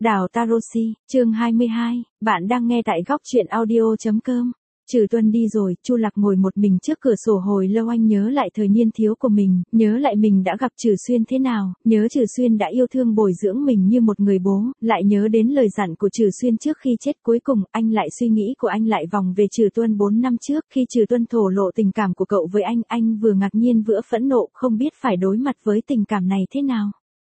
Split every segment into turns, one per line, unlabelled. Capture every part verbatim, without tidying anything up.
Đào Tarosi, chương hai mươi hai, bạn đang nghe tại góc truyện audio.com. Trừ Tuân đi rồi, Chu Lạc ngồi một mình trước cửa sổ hồi lâu. Anh nhớ lại thời niên thiếu của mình, nhớ lại mình đã gặp Trừ Xuyên thế nào, nhớ Trừ Xuyên đã yêu thương bồi dưỡng mình như một người bố, lại nhớ đến lời dặn của Trừ Xuyên trước khi chết. Cuối cùng, anh lại suy nghĩ của anh lại vòng về Trừ Tuân bốn năm trước, khi Trừ Tuân thổ lộ tình cảm của cậu với anh, anh vừa ngạc nhiên vừa phẫn nộ, không biết phải đối mặt với tình cảm này thế nào.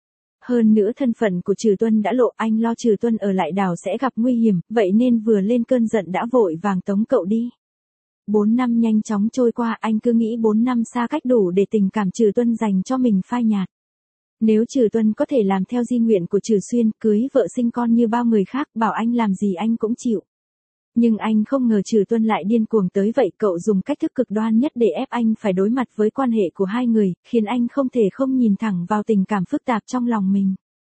Hơn nữa thân phận của Trừ Tuân đã lộ, anh lo Trừ Tuân ở lại đảo sẽ gặp nguy hiểm, vậy nên vừa lên cơn giận đã vội vàng tống cậu đi. Bốn năm nhanh chóng trôi qua, anh cứ nghĩ bốn năm xa cách đủ để tình cảm Trừ Tuân dành cho mình phai nhạt. Nếu Trừ Tuân có thể làm theo di nguyện của Trừ Xuyên, cưới vợ sinh con như bao người khác, bảo anh làm gì anh cũng chịu. Nhưng anh không ngờ Trừ Tuân lại điên cuồng tới vậy, cậu dùng cách thức cực đoan nhất để ép anh phải đối mặt với quan hệ của hai người, khiến anh không thể không nhìn thẳng vào tình cảm phức tạp trong lòng mình.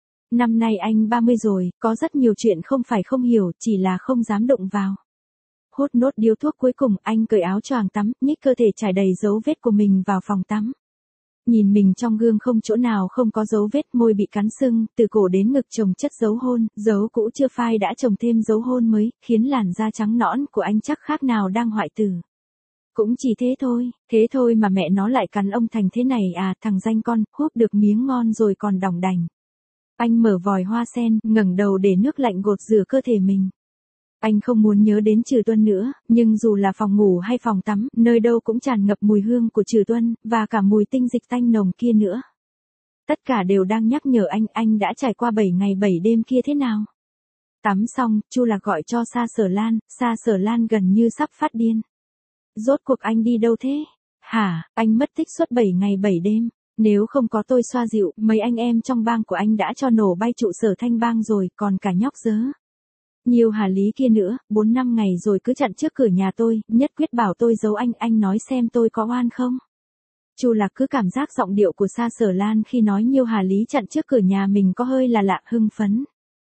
Năm nay anh ba mươi rồi, có rất nhiều chuyện không phải không hiểu, chỉ là không dám động vào. Hút nốt điếu thuốc cuối cùng, anh cởi áo choàng tắm, nhích cơ thể trải đầy dấu vết của mình vào phòng tắm. Nhìn mình trong gương không chỗ nào không có dấu vết, môi bị cắn sưng, từ cổ đến ngực chồng chất dấu hôn, dấu cũ chưa phai đã chồng thêm dấu hôn mới, khiến làn da trắng nõn của anh chắc khác nào đang hoại tử. Cũng chỉ thế thôi, thế thôi mà mẹ nó lại cắn ông thành thế này à, thằng danh con, húp được miếng ngon rồi còn đỏng đành. Anh mở vòi hoa sen, ngẩng đầu để nước lạnh gột rửa cơ thể mình. Anh không muốn nhớ đến Trừ Tuân nữa, nhưng dù là phòng ngủ hay phòng tắm, nơi đâu cũng tràn ngập mùi hương của Trừ Tuân, và cả mùi tinh dịch tanh nồng kia nữa. Tất cả đều đang nhắc nhở anh, anh đã trải qua bảy ngày bảy đêm kia thế nào. Tắm xong, Chu Lạc gọi cho Sa Sở Lan, Sa Sở Lan gần như sắp phát điên. Rốt cuộc anh đi đâu thế? Hả, anh mất tích suốt bảy ngày bảy đêm. Nếu không có tôi xoa dịu, mấy anh em trong bang của anh đã cho nổ bay trụ sở Thanh Bang rồi, còn cả nhóc dớ. Nhiều Hà Lý kia nữa, bốn năm ngày rồi cứ chặn trước cửa nhà tôi, nhất quyết bảo tôi giấu anh, anh nói xem tôi có oan không? Chu Lạc cứ cảm giác giọng điệu của Sa Sở Lan khi nói Nhiêu Hà Lý chặn trước cửa nhà mình có hơi là lạ, hưng phấn.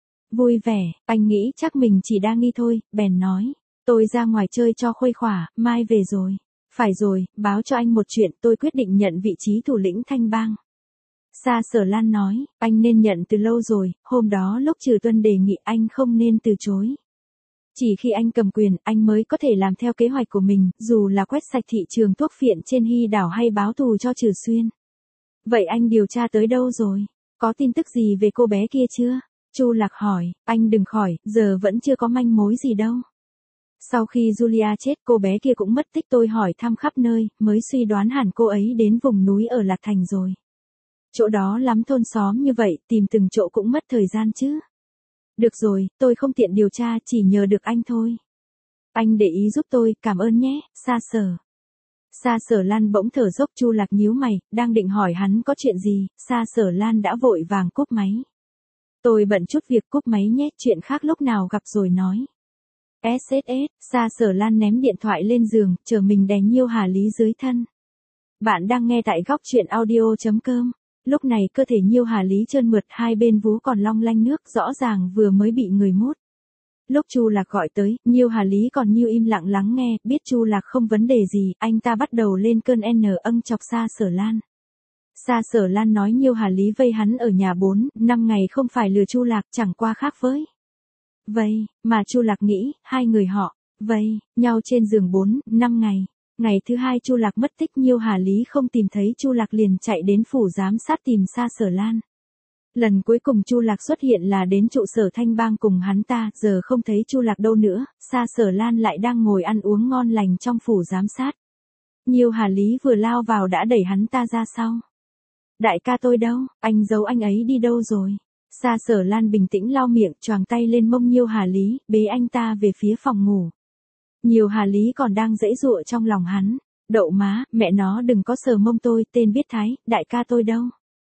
Vui vẻ, anh nghĩ chắc mình chỉ đang nghi thôi, bèn nói. Tôi ra ngoài chơi cho khuây khỏa, mai về rồi. Phải rồi, báo cho anh một chuyện, tôi quyết định nhận vị trí thủ lĩnh Thanh Bang. Sa Sở Lan nói, anh nên nhận từ lâu rồi, hôm đó lúc Trừ Tuân đề nghị anh không nên từ chối. Chỉ khi anh cầm quyền, anh mới có thể làm theo kế hoạch của mình, dù là quét sạch thị trường thuốc phiện trên Hy đảo hay báo thù cho Trừ Xuyên. Vậy anh điều tra tới đâu rồi? Có tin tức gì về cô bé kia chưa? Chu Lạc hỏi, anh đừng khỏi, giờ vẫn chưa có manh mối gì đâu. Sau khi Julia chết, cô bé kia cũng mất tích, tôi hỏi thăm khắp nơi, mới suy đoán hẳn cô ấy đến vùng núi ở Lạc Thành rồi. Chỗ đó lắm thôn xóm như vậy, tìm từng chỗ cũng mất thời gian chứ. Được rồi, tôi không tiện điều tra, chỉ nhờ được anh thôi. Anh để ý giúp tôi, cảm ơn nhé, Sa Sở. Sa Sở Lan bỗng thở dốc. Chu Lạc nhíu mày, đang định hỏi hắn có chuyện gì, Sa Sở Lan đã vội vàng cúp máy. Tôi bận chút việc, cúp máy nhé, chuyện khác lúc nào gặp rồi nói. ét ét ét, Sa Sở Lan ném điện thoại lên giường, chờ mình đè Nhiêu Hà Lý dưới thân. Bạn đang nghe tại góc truyện audio.com. Lúc này cơ thể Nhiêu Hà Lý trơn mượt, hai bên vú còn long lanh nước, rõ ràng vừa mới bị người mút. Lúc Chu Lạc gọi tới, Nhiêu Hà Lý còn Nhiêu im lặng lắng nghe, biết Chu Lạc không vấn đề gì, anh ta bắt đầu lên cơn n âng chọc Sa Sở Lan. Sa Sở Lan nói Nhiêu Hà Lý vây hắn ở nhà bốn, năm ngày không phải lừa Chu Lạc, chẳng qua khác với. Vậy, mà Chu Lạc nghĩ, hai người họ, vây, nhau trên giường bốn, năm ngày. Ngày thứ hai Chu Lạc mất tích, Nhiêu Hà Lý không tìm thấy Chu Lạc liền chạy đến phủ giám sát tìm Sa Sở Lan. Lần cuối cùng Chu Lạc xuất hiện là đến trụ sở Thanh Bang cùng hắn ta, giờ không thấy Chu Lạc đâu nữa, Sa Sở Lan lại đang ngồi ăn uống ngon lành trong phủ giám sát. Nhiêu Hà Lý vừa lao vào đã đẩy hắn ta ra sau. Đại ca tôi đâu, anh giấu anh ấy đi đâu rồi? Sa Sở Lan bình tĩnh lau miệng, choàng tay lên mông Nhiêu Hà Lý, bế anh ta về phía phòng ngủ. Nhiêu Hà Lý còn đang giãy giụa trong lòng hắn. Đậu má, mẹ nó đừng có sờ mông tôi, tên biết thái, đại ca tôi đâu?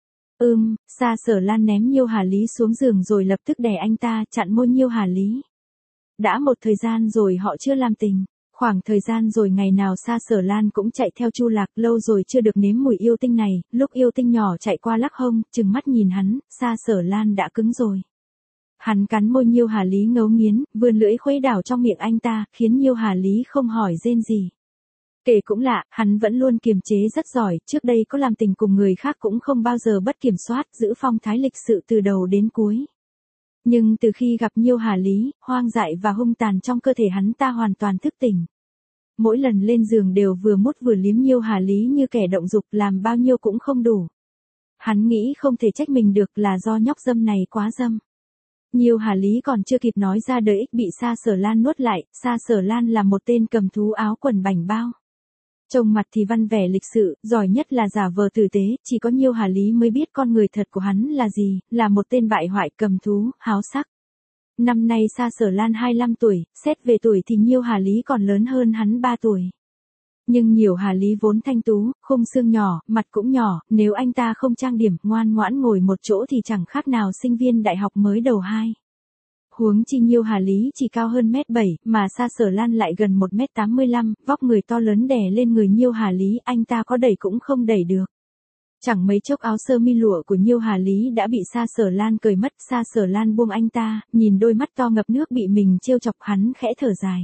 Ừm, Sa Sở Lan ném Nhiêu Hà Lý xuống giường rồi lập tức đè anh ta, chặn môi Nhiêu Hà Lý. Đã một thời gian rồi họ chưa làm tình. Khoảng thời gian rồi ngày nào Sa Sở Lan cũng chạy theo Chu Lạc, lâu rồi chưa được nếm mùi yêu tinh này, lúc yêu tinh nhỏ chạy qua lắc hông, chừng mắt nhìn hắn, Sa Sở Lan đã cứng rồi. Hắn cắn môi Nhiêu Hà Lý ngấu nghiến, vươn lưỡi khuấy đảo trong miệng anh ta, khiến Nhiêu Hà Lý không hỏi rên gì. Kể cũng lạ, hắn vẫn luôn kiềm chế rất giỏi, trước đây có làm tình cùng người khác cũng không bao giờ bất kiểm soát, giữ phong thái lịch sự từ đầu đến cuối. Nhưng từ khi gặp Nhiêu Hà Lý, hoang dại và hung tàn trong cơ thể hắn ta hoàn toàn thức tỉnh. Mỗi lần lên giường đều vừa mút vừa liếm Nhiêu Hà Lý như kẻ động dục, làm bao nhiêu cũng không đủ. Hắn nghĩ không thể trách mình được, là do nhóc dâm này quá dâm. Nhiêu Hà Lý còn chưa kịp nói ra đời ích bị Sa Sở Lan nuốt lại. Sa Sở Lan là một tên cầm thú áo quần bảnh bao. Trông mặt thì văn vẻ lịch sự, giỏi nhất là giả vờ tử tế, chỉ có Nhiêu Hà Lý mới biết con người thật của hắn là gì, là một tên bại hoại cầm thú, háo sắc. Năm nay Sa Sở Lan hai mươi lăm tuổi, xét về tuổi thì Nhiêu Hà Lý còn lớn hơn hắn ba tuổi. Nhưng Nhiêu Hà Lý vốn thanh tú, khung xương nhỏ, mặt cũng nhỏ, nếu anh ta không trang điểm, ngoan ngoãn ngồi một chỗ thì chẳng khác nào sinh viên đại học mới đầu hai. Huống chi Nhiêu Hà Lý chỉ cao hơn mét bảy, mà Sa Sở Lan lại gần một mét tám mươi lăm, vóc người to lớn đè lên người Nhiêu Hà Lý, anh ta có đẩy cũng không đẩy được. Chẳng mấy chốc áo sơ mi lụa của Nhiêu Hà Lý đã bị Sa Sở Lan cởi mất. Sa Sở Lan buông anh ta, nhìn đôi mắt to ngập nước bị mình trêu chọc, hắn khẽ thở dài.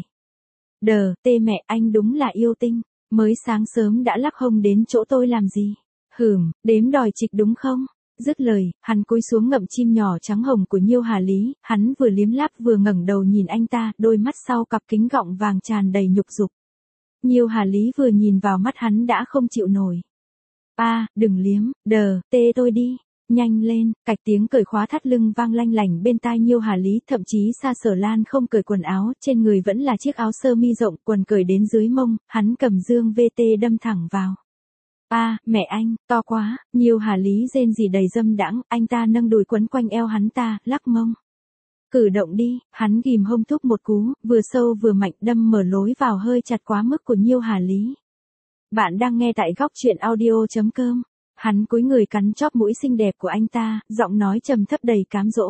Đờ, tê mẹ, anh đúng là yêu tinh, mới sáng sớm đã lắc hông đến chỗ tôi làm gì? Hửm, đếm đòi trịch đúng không? Dứt lời, hắn cúi xuống ngậm chim nhỏ trắng hồng của Nhiêu Hà Lý, hắn vừa liếm láp vừa ngẩng đầu nhìn anh ta, đôi mắt sau cặp kính gọng vàng tràn đầy nhục dục. Nhiêu Hà Lý vừa nhìn vào mắt hắn đã không chịu nổi. A, à, đừng liếm, đờ, tê tôi đi, nhanh lên. Cạch tiếng cởi khóa thắt lưng vang lanh lảnh bên tai Nhiêu Hà Lý, thậm chí Sa Sở Lan không cởi quần áo, trên người vẫn là chiếc áo sơ mi rộng, quần cởi đến dưới mông, hắn cầm dương vê tê đâm thẳng vào. A, à, mẹ anh, to quá. Nhiêu Hà Lý rên rỉ đầy dâm đãng, anh ta nâng đùi quấn quanh eo hắn ta, lắc mông. Cử động đi, hắn ghim hông thúc một cú, vừa sâu vừa mạnh, đâm mở lối vào hơi chặt quá mức của Nhiêu Hà Lý. Bạn đang nghe tại góc truyện audio chấm com. Hắn cúi người cắn chóp mũi xinh đẹp của anh ta, giọng nói trầm thấp đầy cám dỗ.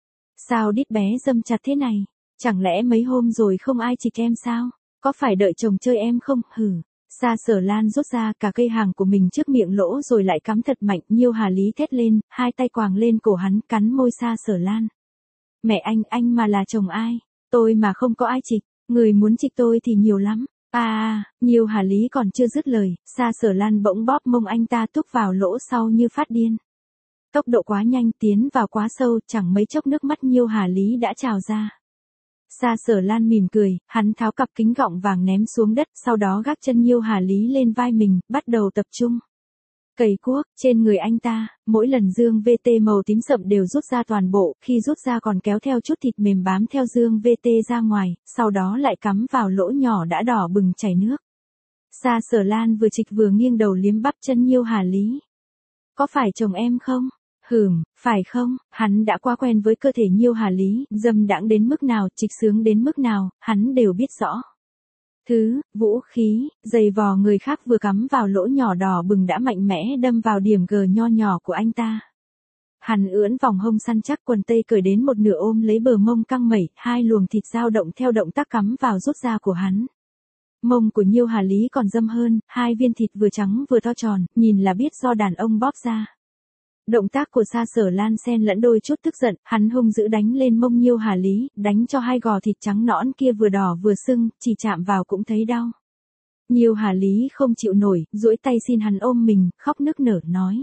Sao đít bé dâm chặt thế này? Chẳng lẽ mấy hôm rồi không ai chịch em sao? Có phải đợi chồng chơi em không? Hử. Sa Sở Lan rút ra cả cây hàng của mình trước miệng lỗ rồi lại cắm thật mạnh. Nhiêu Hà Lý thét lên, hai tay quàng lên cổ hắn, cắn môi Sa Sở Lan. Mẹ anh, anh mà là chồng ai? Tôi mà không có ai chịch, người muốn chịch tôi thì nhiều lắm. À, à, Nhiêu Hà Lý còn chưa dứt lời, Sa Sở Lan bỗng bóp mông anh ta túc vào lỗ sau như phát điên. Tốc độ quá nhanh, tiến vào quá sâu, chẳng mấy chốc nước mắt Nhiêu Hà Lý đã trào ra. Sa Sở Lan mỉm cười, hắn tháo cặp kính gọng vàng ném xuống đất, sau đó gác chân Nhiêu Hà Lý lên vai mình, bắt đầu tập trung. Cầy cuốc, trên người anh ta, mỗi lần dương vê tê màu tím sậm đều rút ra toàn bộ, khi rút ra còn kéo theo chút thịt mềm bám theo dương vê tê ra ngoài, sau đó lại cắm vào lỗ nhỏ đã đỏ bừng chảy nước. Sa Sở Lan vừa trịch vừa nghiêng đầu liếm bắp chân Nhiêu Hà Lý. Có phải chồng em không? Hửm, phải không? Hắn đã quá quen với cơ thể Nhiêu Hà Lý, dâm đãng đến mức nào, trịch sướng đến mức nào, hắn đều biết rõ. Thứ, vũ khí, giày vò người khác vừa cắm vào lỗ nhỏ đỏ bừng đã mạnh mẽ đâm vào điểm G nho nhỏ của anh ta. Hắn ưỡn vòng hông săn chắc, quần tây cởi đến một nửa ôm lấy bờ mông căng mẩy, hai luồng thịt dao động theo động tác cắm vào rút ra của hắn. Mông của Nhiêu Hà Lý còn dâm hơn, hai viên thịt vừa trắng vừa to tròn, nhìn là biết do đàn ông bóp ra. Động tác của Sa Sở Lan xen lẫn đôi chút tức giận, hắn hung dữ đánh lên mông Nhiêu Hà Lý, đánh cho hai gò thịt trắng nõn kia vừa đỏ vừa sưng, chỉ chạm vào cũng thấy đau. Nhiêu Hà Lý không chịu nổi, duỗi tay xin hắn ôm mình, khóc nức nở nói.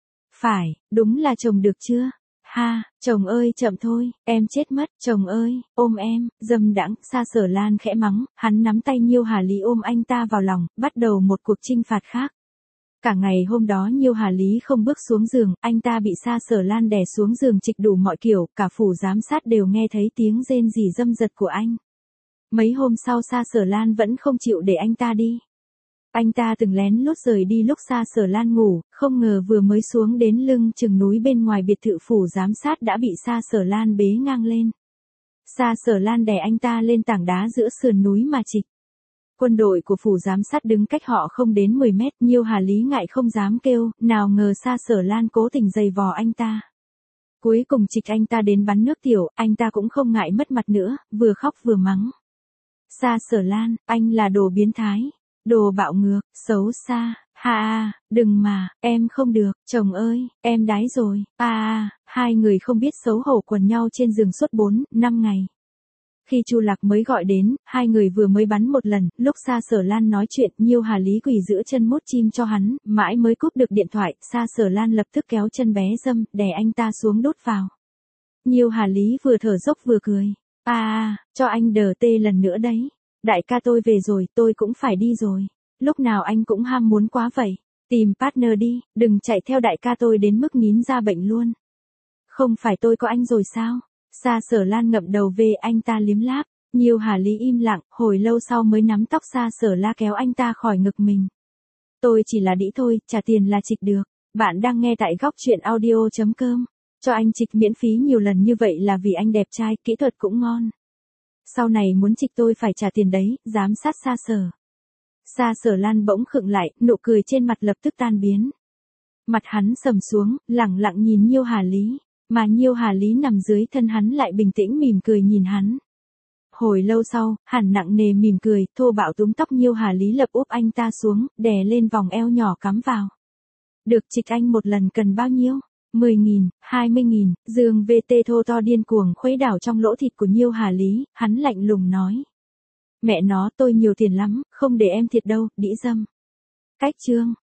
Phải, đúng là chồng được chưa? Ha, chồng ơi chậm thôi, em chết mất, chồng ơi, ôm em, dâm đãng. Sa Sở Lan khẽ mắng, hắn nắm tay Nhiêu Hà Lý ôm anh ta vào lòng, bắt đầu một cuộc chinh phạt khác. Cả ngày hôm đó Nhiêu Hà Lý không bước xuống giường, anh ta bị Sa Sở Lan đè xuống giường trịch đủ mọi kiểu, cả phủ giám sát đều nghe thấy tiếng rên rỉ dâm dật của anh. Mấy hôm sau Sa Sở Lan vẫn không chịu để anh ta đi. Anh ta từng lén lút rời đi lúc Sa Sở Lan ngủ, không ngờ vừa mới xuống đến lưng chừng núi bên ngoài biệt thự phủ giám sát đã bị Sa Sở Lan bế ngang lên. Sa Sở Lan đè anh ta lên tảng đá giữa sườn núi mà trịch. Quân đội của phủ giám sát đứng cách họ không đến mười mét, Nhiêu Hà Lý ngại không dám kêu, nào ngờ Sa Sở Lan cố tình giày vò anh ta. Cuối cùng trịch anh ta đến bắn nước tiểu, anh ta cũng không ngại mất mặt nữa, vừa khóc vừa mắng. Sa Sở Lan, anh là đồ biến thái, đồ bạo ngược, xấu xa, ha a, đừng mà, em không được, chồng ơi, em đái rồi, a a, hai người không biết xấu hổ quần nhau trên giường suốt bốn, năm ngày. Khi Chu Lạc mới gọi đến, hai người vừa mới bắn một lần, lúc Sa Sở Lan nói chuyện, Nhiêu Hà Lý quỳ giữa chân mút chim cho hắn, mãi mới cúp được điện thoại, Sa Sở Lan lập tức kéo chân bé dâm, đè anh ta xuống đút vào. Nhiêu Hà Lý vừa thở dốc vừa cười. À, à, cho anh đờ tê lần nữa đấy. Đại ca tôi về rồi, tôi cũng phải đi rồi. Lúc nào anh cũng ham muốn quá vậy. Tìm partner đi, đừng chạy theo đại ca tôi đến mức nín ra bệnh luôn. Không phải tôi có anh rồi sao? Sa Sở Lan ngậm đầu về anh ta liếm láp. Nhiêu Hà Lý im lặng, hồi lâu sau mới nắm tóc Sa Sở La kéo anh ta khỏi ngực mình. Tôi chỉ là đĩ thôi, trả tiền là trịch được. Bạn đang nghe tại góc chuyện audio chấm com. Cho anh trịch miễn phí nhiều lần như vậy là vì anh đẹp trai, kỹ thuật cũng ngon. Sau này muốn trịch tôi phải trả tiền đấy, giám sát Sa Sở. Sa Sở Lan bỗng khựng lại, nụ cười trên mặt lập tức tan biến. Mặt hắn sầm xuống, lẳng lặng nhìn Nhiêu Hà Lý, mà Nhiêu Hà Lý nằm dưới thân hắn lại bình tĩnh mỉm cười nhìn hắn. Hồi lâu sau, hẳn nặng nề mỉm cười, thô bạo túm tóc Nhiêu Hà Lý lập úp anh ta xuống, đè lên vòng eo nhỏ cắm vào. Được trịch anh một lần cần bao nhiêu? mười nghìn, hai mươi nghìn, Dương vê tê thô to điên cuồng khuấy đảo trong lỗ thịt của Nhiêu Hà Lý, hắn lạnh lùng nói. Mẹ nó tôi nhiều tiền lắm, không để em thiệt đâu, đĩ dâm. Cách chương.